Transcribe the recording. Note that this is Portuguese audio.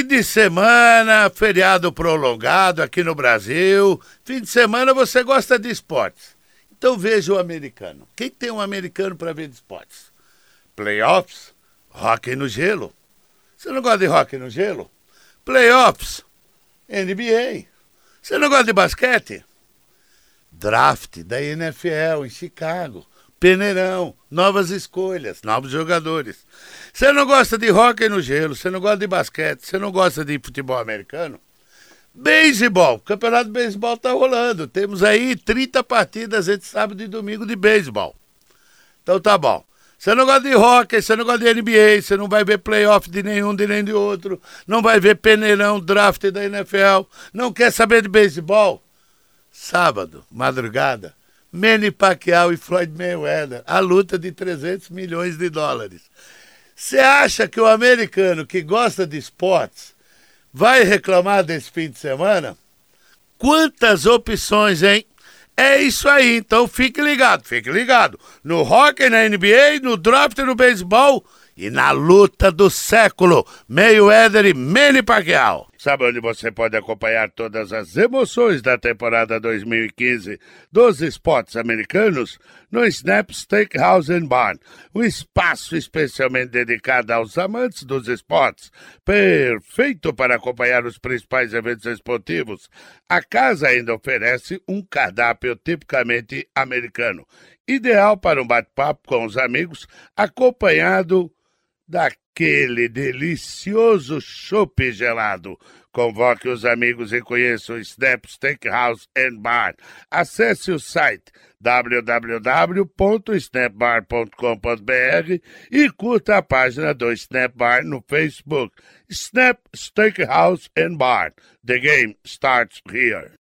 Fim de semana, feriado prolongado aqui no Brasil. Fim de semana você gosta de esportes. Então veja o americano. Quem tem um americano para ver de esportes? Playoffs, hóquei no gelo. Você não gosta de hóquei no gelo? Playoffs, NBA. Você não gosta de basquete? Draft da NFL em Chicago. Peneirão, novas escolhas, novos jogadores. Você não gosta de hóquei no gelo, você não gosta de basquete, você não gosta de futebol americano? Beisebol, o campeonato de beisebol tá rolando. Temos aí 30 partidas entre sábado e domingo de beisebol. Então tá bom. Você não gosta de hóquei, você não gosta de NBA, você não vai ver playoff de nenhum, de nem de outro, não vai ver peneirão, draft da NFL, não quer saber de beisebol? Sábado, madrugada, Manny Pacquiao e Floyd Mayweather, a luta de 300 milhões de dólares. Você acha que o americano que gosta de esportes vai reclamar desse fim de semana? Quantas opções, hein? É isso aí, então fique ligado. No hóquei, na NBA, no draft, no beisebol e na luta do século, Mayweather e Manny Pacquiao. Sabe onde você pode acompanhar todas as emoções da temporada 2015 dos esportes americanos? No Snap Steakhouse and Bar, um espaço especialmente dedicado aos amantes dos esportes, perfeito para acompanhar os principais eventos esportivos. A casa ainda oferece um cardápio tipicamente americano, ideal para um bate-papo com os amigos, acompanhado daquele delicioso chopp gelado. Convoque os amigos e conheça o Snap Steakhouse and Bar. Acesse o site www.snapbar.com.br e curta a página do Snap Bar no Facebook. Snap Steakhouse and Bar. The game starts here.